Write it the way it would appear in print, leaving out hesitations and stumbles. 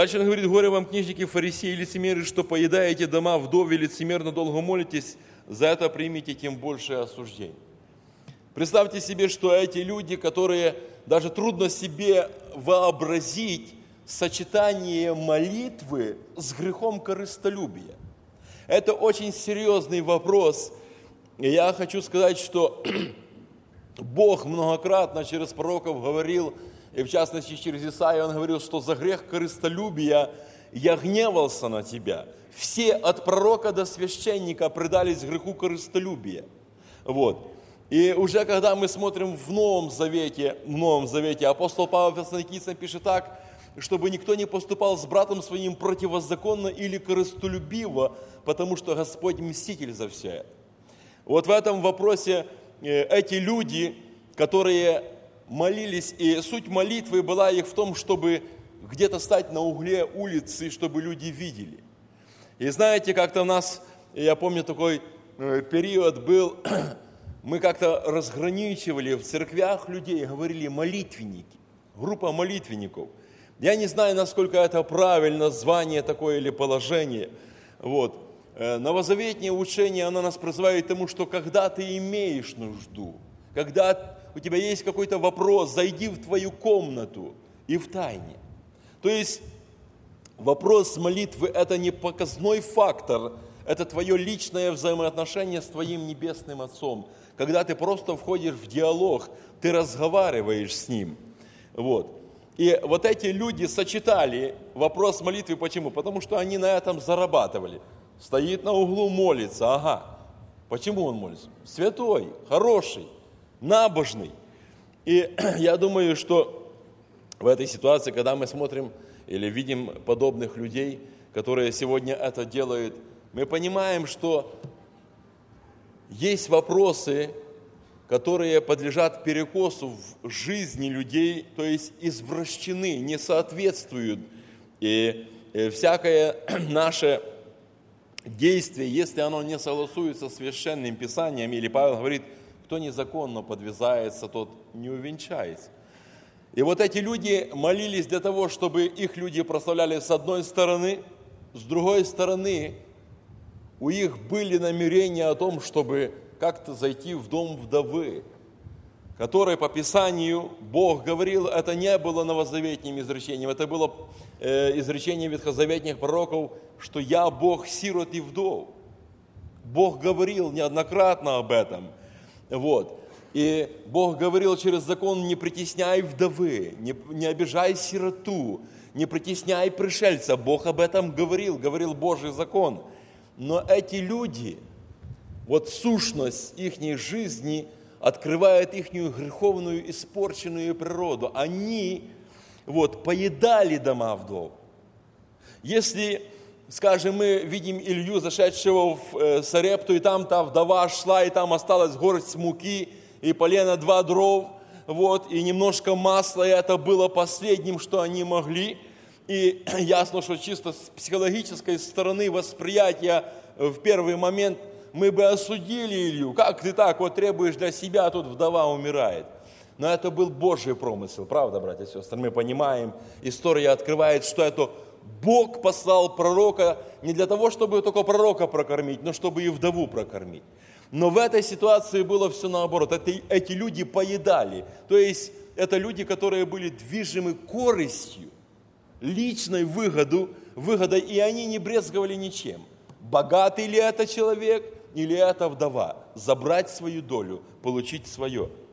Дальше он говорит: горе вам, книжники, фарисеи, лицемеры, что поедаете дома вдов и лицемерно долго молитесь, за это примите тем большее осуждение. Представьте себе, что эти люди, которые даже трудно себе вообразить сочетание молитвы с грехом корыстолюбия. Это очень серьезный вопрос. И я хочу сказать, что Бог многократно через пророков говорил, и в частности через Исаию он говорил, что за грех корыстолюбия я гневался на тебя. Все от пророка до священника предались греху корыстолюбия. Вот. И уже когда мы смотрим в Новом Завете, апостол Павел Фессалоникийцам пишет так: чтобы никто не поступал с братом своим противозаконно или корыстолюбиво, потому что Господь мститель за все это. Вот в этом вопросе эти люди, которые молились, и суть молитвы была их в том, чтобы где-то стать на угле улицы, чтобы люди видели. И знаете, как-то у нас, я помню, такой период был, мы как-то разграничивали в церквях людей, говорили молитвенники, группа молитвенников. Я не знаю, насколько это правильно, звание такое или положение. Вот. Новозаветнее учение, оно нас призывает к тому, что когда ты имеешь нужду, когда у тебя есть какой-то вопрос, зайди в твою комнату и в тайне. То есть вопрос молитвы – это не показной фактор, это твое личное взаимоотношение с твоим Небесным Отцом. Когда ты просто входишь в диалог, ты разговариваешь с Ним. Вот. И вот эти люди сочетали вопрос молитвы. Почему? Потому что они на этом зарабатывали. Стоит на углу, молится. Ага. Почему он молится? Святой, хороший, набожный. И я думаю, что в этой ситуации, когда мы смотрим или видим подобных людей, которые сегодня это делают, мы понимаем, что есть вопросы, которые подлежат перекосу в жизни людей, то есть извращены, не соответствуют. И всякое наше действие, если оно не согласуется с Священным Писанием, или Павел говорит, кто незаконно подвязается, тот не увенчается. И вот эти люди молились для того, чтобы их люди прославляли с одной стороны, с другой стороны, у них были намерения о том, чтобы как-то зайти в дом вдовы, которой по Писанию Бог говорил, это не было новозаветним изречением, это было изречение ветхозаветных пророков, что я Бог сирот и вдов. Бог говорил неоднократно об этом. Вот. И Бог говорил через закон, не притесняй вдовы, не обижай сироту, не притесняй пришельца. Бог об этом говорил Божий закон. Но эти люди, вот сущность их жизни открывает их греховную, испорченную природу. Они поедали дома вдов. Если, скажем, мы видим Илью, зашедшего в Сарепту, и там та вдова шла, и там осталась горсть муки, и полено 2 дров, и немножко масла, и это было последним, что они могли. И ясно, что чисто с психологической стороны восприятия в первый момент мы бы осудили Илью. Как ты так требуешь для себя, а тут вдова умирает. Но это был Божий промысел, правда, братья и сестры? Мы понимаем, история открывает, что это Бог послал пророка не для того, чтобы только пророка прокормить, но чтобы и вдову прокормить. Но в этой ситуации было все наоборот. Эти люди поедали. То есть это люди, которые были движимы корыстью, личной выгодой, и они не брезговали ничем. Богатый ли это человек, или это вдова? Забрать свою долю, получить свое.